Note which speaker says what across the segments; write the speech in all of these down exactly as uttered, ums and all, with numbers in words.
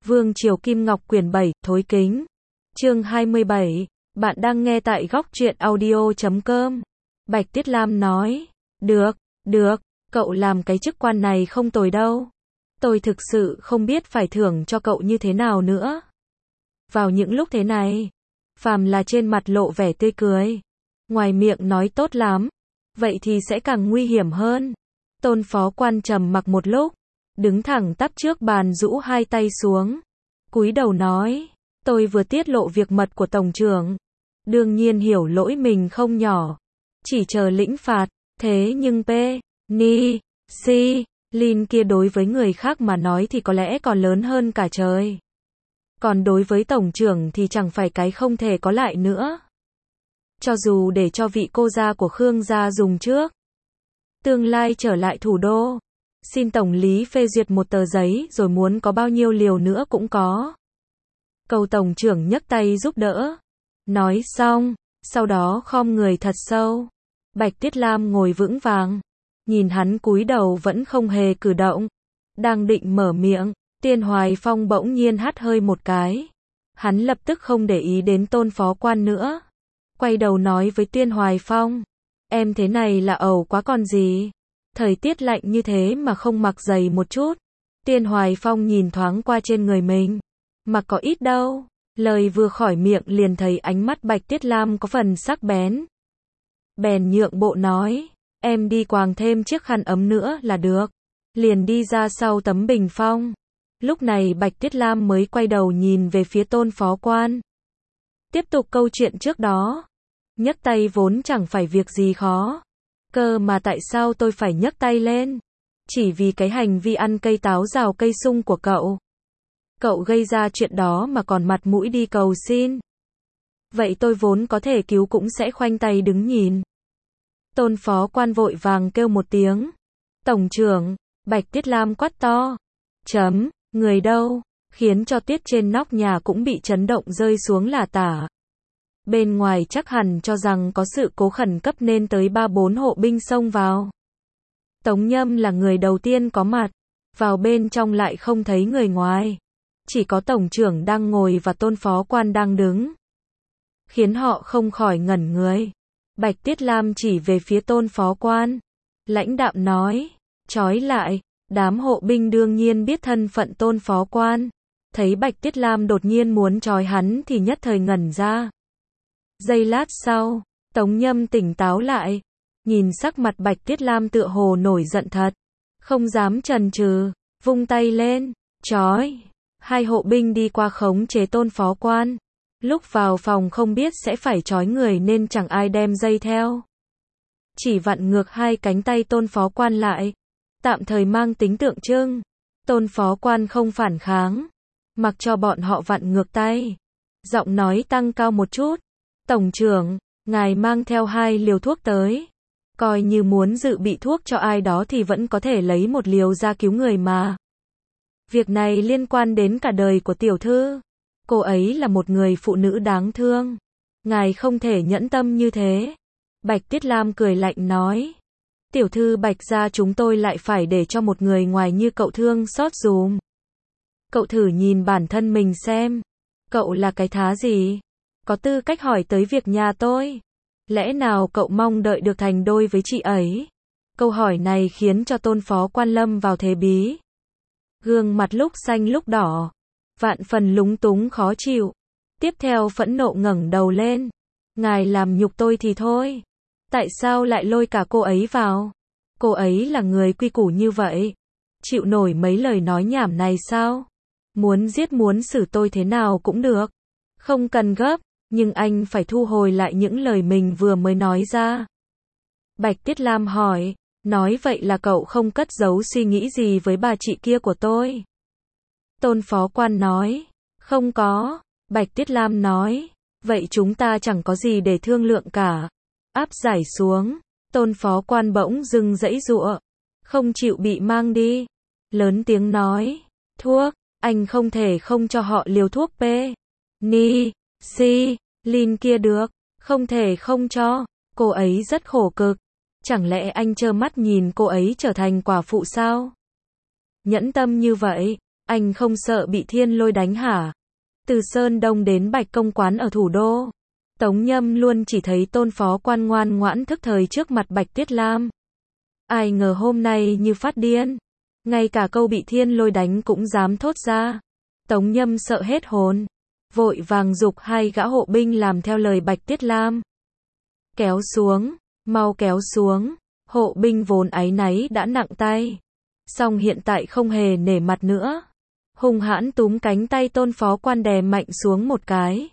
Speaker 1: Vương Triều Kim Ngọc quyển bảy, Thối Kính. Chương hai mươi bảy. Bạn đang nghe tại góc truyện audio chấm com. Bạch Tiết Lam nói. Được, được, cậu làm cái chức quan này không tồi đâu. Tôi thực sự không biết phải thưởng cho cậu như thế nào nữa. Vào những lúc thế này, phàm là trên mặt lộ vẻ tươi cười, ngoài miệng nói tốt lắm, vậy thì sẽ càng nguy hiểm hơn. Tôn phó quan trầm mặc một lúc, đứng thẳng tắp trước bàn rũ hai tay xuống, cúi đầu nói, tôi vừa tiết lộ việc mật của tổng trưởng, đương nhiên hiểu lỗi mình không nhỏ, chỉ chờ lĩnh phạt, thế nhưng P, Ni, Si, Lin kia đối với người khác mà nói thì có lẽ còn lớn hơn cả trời. Còn đối với tổng trưởng thì chẳng phải cái không thể có lại nữa. Cho dù để cho vị cô gia của Khương gia dùng trước, tương lai trở lại thủ đô, xin tổng lý phê duyệt một tờ giấy rồi muốn có bao nhiêu liều nữa cũng có. Cầu tổng trưởng nhấc tay giúp đỡ. Nói xong, sau đó khom người thật sâu. Bạch Tiết Lam ngồi vững vàng, nhìn hắn cúi đầu vẫn không hề cử động. Đang định mở miệng, Tiên Hoài Phong bỗng nhiên hắt hơi một cái. Hắn lập tức không để ý đến tôn phó quan nữa. Quay đầu nói với Tiên Hoài Phong, em thế này là ẩu quá còn gì. Thời tiết lạnh như thế mà không mặc giày một chút. Tiên Hoài Phong nhìn thoáng qua trên người mình, mặc có ít đâu. Lời vừa khỏi miệng liền thấy ánh mắt Bạch Tiết Lam có phần sắc bén. Bèn nhượng bộ nói, em đi quàng thêm chiếc khăn ấm nữa là được. Liền đi ra sau tấm bình phong. Lúc này Bạch Tiết Lam mới quay đầu nhìn về phía tôn phó quan. Tiếp tục câu chuyện trước đó. Nhấc tay vốn chẳng phải việc gì khó. Cơ mà tại sao tôi phải nhấc tay lên? Chỉ vì cái hành vi ăn cây táo rào cây sung của cậu. Cậu gây ra chuyện đó mà còn mặt mũi đi cầu xin. Vậy tôi vốn có thể cứu cũng sẽ khoanh tay đứng nhìn. Tôn phó quan vội vàng kêu một tiếng. Tổng trưởng, Bạch Tiết Lam quát to. Chấm, người đâu? Khiến cho tuyết trên nóc nhà cũng bị chấn động rơi xuống là tả. Bên ngoài chắc hẳn cho rằng có sự cố khẩn cấp nên tới ba bốn hộ binh xông vào. Tống Nhâm là người đầu tiên có mặt. Vào bên trong lại không thấy người ngoài. Chỉ có tổng trưởng đang ngồi và tôn phó quan đang đứng. Khiến họ không khỏi ngẩn người. Bạch Tiết Lam chỉ về phía tôn phó quan. Lãnh đạm nói, trói lại. Đám hộ binh đương nhiên biết thân phận tôn phó quan. Thấy Bạch Tiết Lam đột nhiên muốn trói hắn thì nhất thời ngẩn ra. Giây lát sau, Tống Nhâm tỉnh táo lại. Nhìn sắc mặt Bạch Tiết Lam tựa hồ nổi giận thật. Không dám chần chừ, vung tay lên, trói. Hai hộ binh đi qua khống chế tôn phó quan. Lúc vào phòng không biết sẽ phải trói người nên chẳng ai đem dây theo. Chỉ vặn ngược hai cánh tay tôn phó quan lại. Tạm thời mang tính tượng trưng. Tôn phó quan không phản kháng. Mặc cho bọn họ vặn ngược tay. Giọng nói tăng cao một chút. Tổng trưởng, ngài mang theo hai liều thuốc tới. Coi như muốn dự bị thuốc cho ai đó thì vẫn có thể lấy một liều ra cứu người mà. Việc này liên quan đến cả đời của tiểu thư. Cô ấy là một người phụ nữ đáng thương. Ngài không thể nhẫn tâm như thế. Bạch Tiết Lam cười lạnh nói. Tiểu thư Bạch gia chúng tôi lại phải để cho một người ngoài như cậu thương xót dùm. Cậu thử nhìn bản thân mình xem. Cậu là cái thá gì? Có tư cách hỏi tới việc nhà tôi. Lẽ nào cậu mong đợi được thành đôi với chị ấy? Câu hỏi này khiến cho tôn phó quan lâm vào thế bí. Gương mặt lúc xanh lúc đỏ. Vạn phần lúng túng khó chịu. Tiếp theo phẫn nộ ngẩng đầu lên. Ngài làm nhục tôi thì thôi. Tại sao lại lôi cả cô ấy vào? Cô ấy là người quy củ như vậy. Chịu nổi mấy lời nói nhảm này sao? Muốn giết muốn xử tôi thế nào cũng được. Không cần gấp, nhưng anh phải thu hồi lại những lời mình vừa mới nói ra. Bạch Tiết Lam hỏi, nói vậy là cậu không cất giấu suy nghĩ gì với bà chị kia của tôi? Tôn phó quan nói, không có. Bạch Tiết Lam nói, vậy chúng ta chẳng có gì để thương lượng cả. Áp giải xuống, tôn phó quan bỗng dưng giãy giụa, không chịu bị mang đi. Lớn tiếng nói, thuốc, anh không thể không cho họ liều thuốc P, Ni, Si, Lin kia được, không thể không cho, cô ấy rất khổ cực. Chẳng lẽ anh trơ mắt nhìn cô ấy trở thành quả phụ sao? Nhẫn tâm như vậy, Anh không sợ bị thiên lôi đánh hả? Từ Sơn Đông đến Bạch Công Quán ở thủ đô, Tống Nhâm luôn chỉ thấy Tôn phó quan ngoan ngoãn thức thời trước mặt Bạch Tiết Lam. Ai ngờ hôm nay như phát điên, ngay cả câu bị thiên lôi đánh cũng dám thốt ra. Tống Nhâm sợ hết hồn, vội vàng giục hai gã hộ binh làm theo lời Bạch Tiết Lam. Kéo xuống, mau kéo xuống. Hộ binh vốn áy náy đã nặng tay, song hiện tại không hề nể mặt nữa, hung hãn túm cánh tay Tôn phó quan đè mạnh xuống một cái,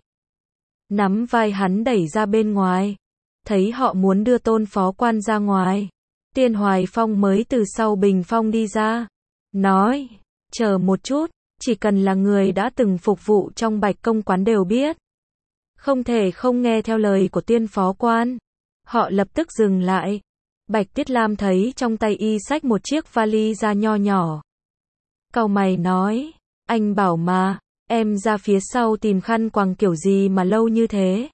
Speaker 1: nắm vai hắn đẩy ra bên ngoài. Thấy họ muốn đưa Tôn phó quan ra ngoài, Tiên Hoài Phong mới từ sau bình phong đi ra, nói, chờ một chút, chỉ cần là người đã từng phục vụ trong Bạch Công Quán đều biết, không thể không nghe theo lời của Tiên phó quan. Họ lập tức dừng lại. Bạch Tiết Lam thấy trong tay y xách một chiếc vali da nho nhỏ. Cau mày nói, anh bảo mà, em ra phía sau tìm khăn quàng kiểu gì mà lâu như thế.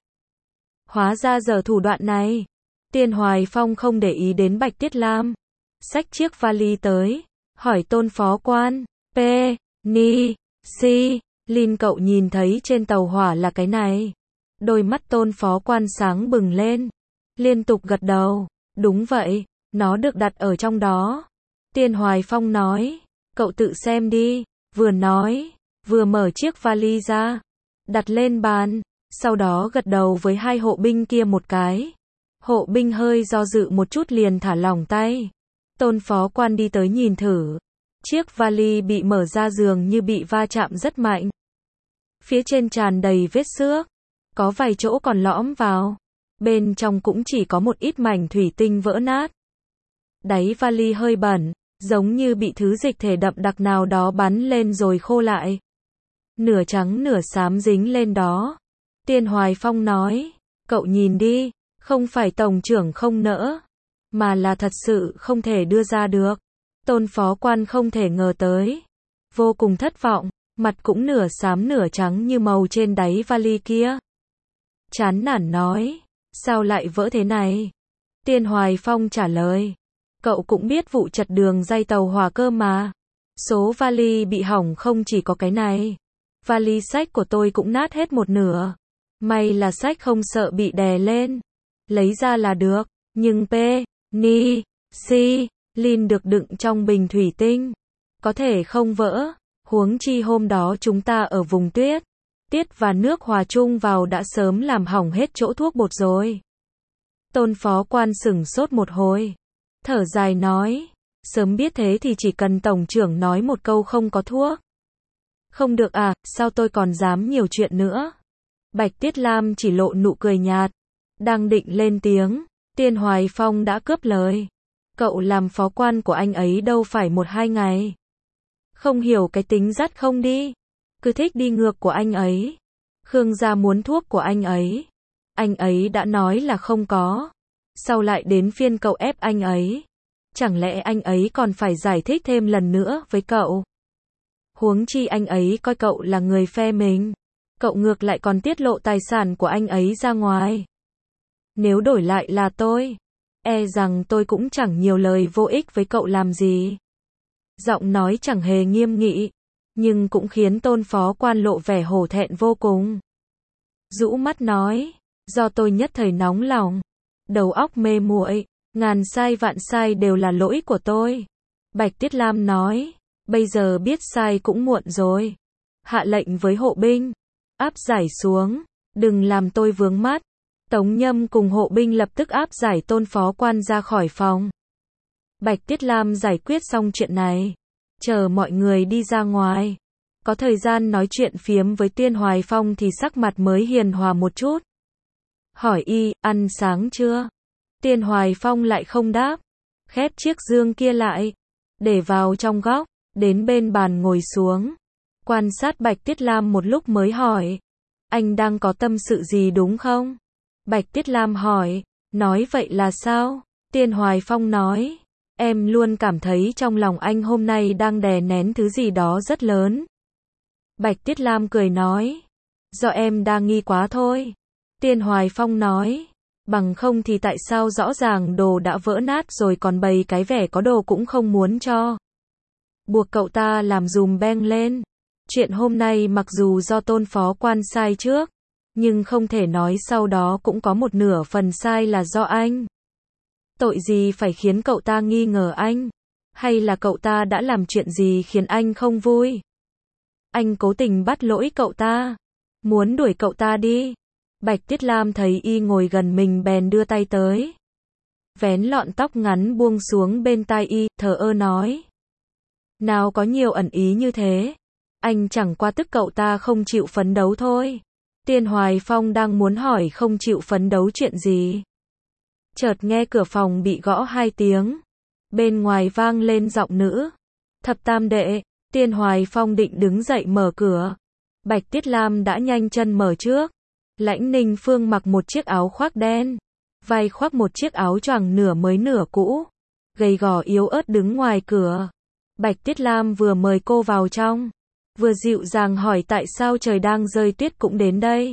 Speaker 1: Hóa ra giờ thủ đoạn này. Tiên Hoài Phong không để ý đến Bạch Tiết Lam, xách chiếc vali tới, hỏi Tôn phó quan, P, Ni, Si, Lin cậu nhìn thấy trên tàu hỏa là cái này. Đôi mắt Tôn phó quan sáng bừng lên, liên tục gật đầu. Đúng vậy, nó được đặt ở trong đó. Tiên Hoài Phong nói, cậu tự xem đi, vừa nói, vừa mở chiếc vali ra, đặt lên bàn, sau đó gật đầu với hai hộ binh kia một cái. Hộ binh hơi do dự một chút liền thả lỏng tay. Tôn phó quan đi tới nhìn thử. Chiếc vali bị mở ra dường như bị va chạm rất mạnh. Phía trên tràn đầy vết xước, có vài chỗ còn lõm vào. Bên trong cũng chỉ có một ít mảnh thủy tinh vỡ nát. Đáy vali hơi bẩn, giống như bị thứ dịch thể đậm đặc nào đó bắn lên rồi khô lại. Nửa trắng nửa xám dính lên đó. Tiên Hoài Phong nói, cậu nhìn đi, không phải tổng trưởng không nỡ, mà là thật sự không thể đưa ra được. Tôn phó quan không thể ngờ tới. Vô cùng thất vọng, mặt cũng nửa xám nửa trắng như màu trên đáy vali kia. Chán nản nói, sao lại vỡ thế này? Tiên Hoài Phong trả lời, cậu cũng biết vụ chật đường ray tàu hỏa cơ mà. Số vali bị hỏng không chỉ có cái này. Vali sách của tôi cũng nát hết một nửa. May là sách không sợ bị đè lên. Lấy ra là được. Nhưng P, Ni, Si, Lin được đựng trong bình thủy tinh. Có thể không vỡ. Huống chi hôm đó chúng ta ở vùng tuyết. Tiết và nước hòa chung vào đã sớm làm hỏng hết chỗ thuốc bột rồi. Tôn phó quan sửng sốt một hồi. Thở dài nói, sớm biết thế thì chỉ cần tổng trưởng nói một câu không có thuốc. Không được à, sao tôi còn dám nhiều chuyện nữa. Bạch Tiết Lam chỉ lộ nụ cười nhạt. Đang định lên tiếng, Tiên Hoài Phong đã cướp lời. Cậu làm phó quan của anh ấy đâu phải một hai ngày. Không hiểu cái tính dắt không đi. Cứ thích đi ngược của anh ấy. Khương gia muốn thuốc của anh ấy. Anh ấy đã nói là không có. Sau lại đến phiên cậu ép anh ấy. Chẳng lẽ anh ấy còn phải giải thích thêm lần nữa với cậu? Huống chi anh ấy coi cậu là người phe mình. Cậu ngược lại còn tiết lộ tài sản của anh ấy ra ngoài. Nếu đổi lại là tôi, e rằng tôi cũng chẳng nhiều lời vô ích với cậu làm gì. Giọng nói chẳng hề nghiêm nghị, nhưng cũng khiến Tôn phó quan lộ vẻ hổ thẹn vô cùng. Rũ mắt nói, do tôi nhất thời nóng lòng, đầu óc mê muội, ngàn sai vạn sai đều là lỗi của tôi. Bạch Tiết Lam nói, bây giờ biết sai cũng muộn rồi. Hạ lệnh với hộ binh, áp giải xuống, đừng làm tôi vướng mắt. Tống Nhâm cùng hộ binh lập tức áp giải Tôn phó quan ra khỏi phòng. Bạch Tiết Lam giải quyết xong chuyện này, chờ mọi người đi ra ngoài. Có thời gian nói chuyện phiếm với Tiên Hoài Phong thì sắc mặt mới hiền hòa một chút. Hỏi y, ăn sáng chưa? Tiên Hoài Phong lại không đáp. Khép chiếc dương kia lại, để vào trong góc, đến bên bàn ngồi xuống. Quan sát Bạch Tiết Lam một lúc mới hỏi. Anh đang có tâm sự gì đúng không? Bạch Tiết Lam hỏi. Nói vậy là sao? Tiên Hoài Phong nói. Em luôn cảm thấy trong lòng anh hôm nay đang đè nén thứ gì đó rất lớn. Bạch Tiết Lam cười nói. Do em đa nghi quá thôi. Tiên Hoài Phong nói. Bằng không thì tại sao rõ ràng đồ đã vỡ nát rồi còn bày cái vẻ có đồ cũng không muốn cho. buộc cậu ta làm dùm beng lên. Chuyện hôm nay mặc dù do Tôn phó quan sai trước, nhưng không thể nói sau đó cũng có một nửa phần sai là do anh. Tội gì phải khiến cậu ta nghi ngờ anh? Hay là cậu ta đã làm chuyện gì khiến anh không vui? Anh cố tình bắt lỗi cậu ta, muốn đuổi cậu ta đi. Bạch Tiết Lam thấy y ngồi gần mình bèn đưa tay tới, vén lọn tóc ngắn buông xuống bên tai y, thờ ơ nói. Nào có nhiều ẩn ý như thế. Anh chẳng qua tức cậu ta không chịu phấn đấu thôi. Tiên Hoài Phong đang muốn hỏi không chịu phấn đấu chuyện gì. Chợt nghe cửa phòng bị gõ hai tiếng. Bên ngoài vang lên giọng nữ. Thập tam đệ. Tiên Hoài Phong định đứng dậy mở cửa. Bạch Tiết Lam đã nhanh chân mở trước. Lãnh Ninh Phương mặc một chiếc áo khoác đen, vai khoác một chiếc áo choàng nửa mới nửa cũ, gầy gò yếu ớt đứng ngoài cửa. Bạch Tiết Lam vừa mời cô vào trong, vừa dịu dàng hỏi tại sao trời đang rơi tuyết cũng đến đây.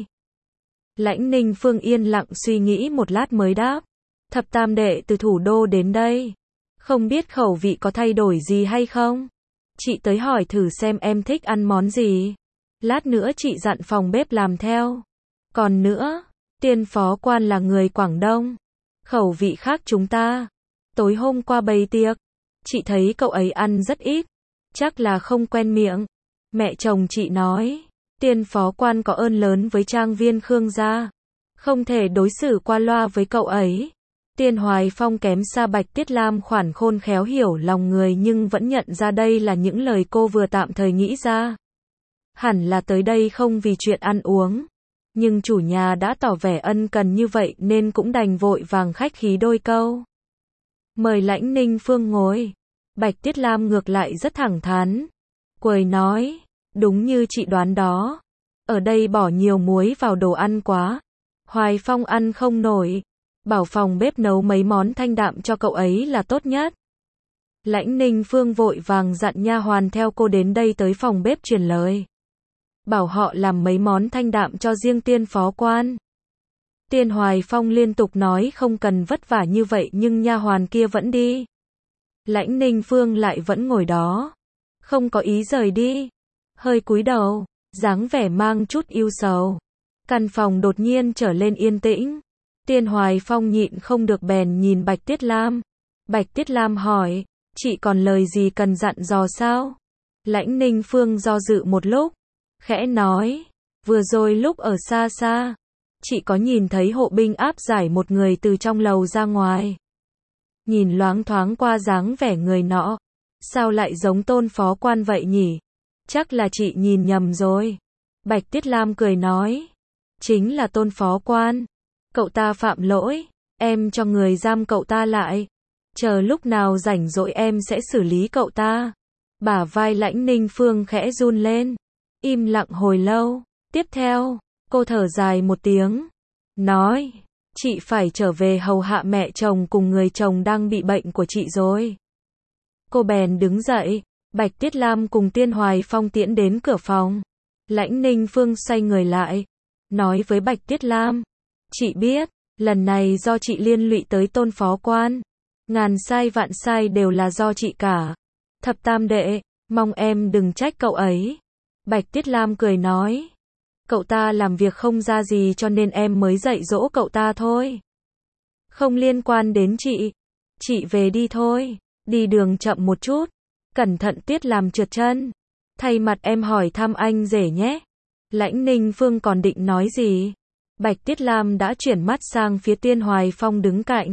Speaker 1: Lãnh Ninh Phương yên lặng suy nghĩ một lát mới đáp. Thập tam đệ từ thủ đô đến đây. Không biết khẩu vị có thay đổi gì hay không? Chị tới hỏi thử xem em thích ăn món gì. Lát nữa chị dặn phòng bếp làm theo. Còn nữa, Tiên phó quan là người Quảng Đông. Khẩu vị khác chúng ta. Tối hôm qua bày tiệc, chị thấy cậu ấy ăn rất ít. Chắc là không quen miệng. Mẹ chồng chị nói, Tiên phó quan có ơn lớn với trang viên Khương gia. Không thể đối xử qua loa với cậu ấy. Tiên Hoài Phong kém xa Bạch Tiết Lam khoản khôn khéo hiểu lòng người nhưng vẫn nhận ra đây là những lời cô vừa tạm thời nghĩ ra. Hẳn là tới đây không vì chuyện ăn uống. Nhưng chủ nhà đã tỏ vẻ ân cần như vậy nên cũng đành vội vàng khách khí đôi câu. Mời Lãnh Ninh Phương ngồi. Bạch Tiết Lam ngược lại rất thẳng thắn. Quầy nói, đúng như chị đoán đó. Ở đây bỏ nhiều muối vào đồ ăn quá. Hoài Phong ăn không nổi. Bảo phòng bếp nấu mấy món thanh đạm cho cậu ấy là tốt nhất. Lãnh Ninh Phương vội vàng dặn nha hoàn theo cô đến đây tới phòng bếp truyền lời. Bảo họ làm mấy món thanh đạm cho riêng Tiên phó quan. Tiên Hoài Phong liên tục nói không cần vất vả như vậy nhưng nha hoàn kia vẫn đi. Lãnh Ninh Phương lại vẫn ngồi đó, không có ý rời đi, hơi cúi đầu, dáng vẻ mang chút ưu sầu. Căn phòng đột nhiên trở lên yên tĩnh. Tiên Hoài Phong nhịn không được bèn nhìn Bạch Tiết Lam. Bạch Tiết Lam hỏi, chị còn lời gì cần dặn dò sao? Lãnh Ninh Phương do dự một lúc, khẽ nói, vừa rồi lúc ở xa xa, chị có nhìn thấy hộ binh áp giải một người từ trong lầu ra ngoài. Nhìn loáng thoáng qua dáng vẻ người nọ, sao lại giống Tôn phó quan vậy nhỉ? Chắc là chị nhìn nhầm rồi. Bạch Tiết Lam cười nói, chính là Tôn phó quan. Cậu ta phạm lỗi, em cho người giam cậu ta lại. Chờ lúc nào rảnh rỗi em sẽ xử lý cậu ta. Bả vai Lãnh Ninh Phương khẽ run lên. Im lặng hồi lâu. Tiếp theo, cô thở dài một tiếng. Nói, chị phải trở về hầu hạ mẹ chồng cùng người chồng đang bị bệnh của chị rồi. Cô bèn đứng dậy. Bạch Tiết Lam cùng Tiên Hoài Phong tiễn đến cửa phòng. Lãnh Ninh Phương xoay người lại, nói với Bạch Tiết Lam. Chị biết, lần này do chị liên lụy tới Tôn phó quan. Ngàn sai vạn sai đều là do chị cả. Thập tam đệ, mong em đừng trách cậu ấy. Bạch Tiết Lam cười nói. Cậu ta làm việc không ra gì cho nên em mới dạy dỗ cậu ta thôi. Không liên quan đến chị. Chị về đi thôi. Đi đường chậm một chút. Cẩn thận Tiết làm trượt chân. Thay mặt em hỏi thăm anh rể nhé. Lãnh Ninh Phương còn định nói gì? Bạch Tiết Lam đã chuyển mắt sang phía Tiên Hoài Phong đứng cạnh.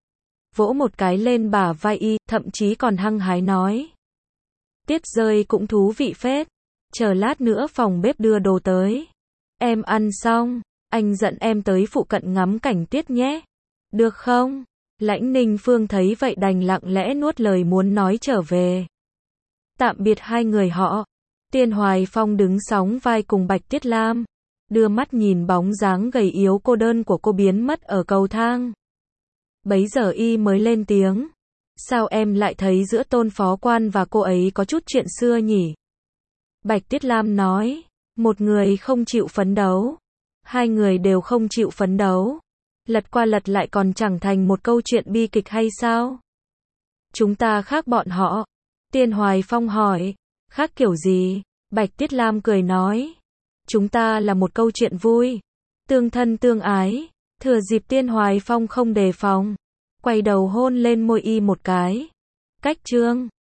Speaker 1: Vỗ một cái lên bả vai y, thậm chí còn hăng hái nói. Tiết rơi cũng thú vị phết. Chờ lát nữa phòng bếp đưa đồ tới. Em ăn xong, anh dẫn em tới phụ cận ngắm cảnh tiết nhé. Được không? Lãnh Ninh Phương thấy vậy đành lặng lẽ nuốt lời muốn nói trở về. Tạm biệt hai người họ. Tiên Hoài Phong đứng sóng vai cùng Bạch Tiết Lam. Đưa mắt nhìn bóng dáng gầy yếu cô đơn của cô biến mất ở cầu thang. Bấy giờ y mới lên tiếng. Sao em lại thấy giữa Tôn phó quan và cô ấy có chút chuyện xưa nhỉ? Bạch Tiết Lam nói. Một người không chịu phấn đấu. Hai người đều không chịu phấn đấu. Lật qua lật lại còn chẳng thành một câu chuyện bi kịch hay sao? Chúng ta khác bọn họ. Tiên Hoài Phong hỏi. Khác kiểu gì? Bạch Tiết Lam cười nói. Chúng ta là một câu chuyện vui. Tương thân tương ái. Thừa dịp Tiên Hoài Phong không đề phòng. Quay đầu hôn lên môi y một cái. Cách chương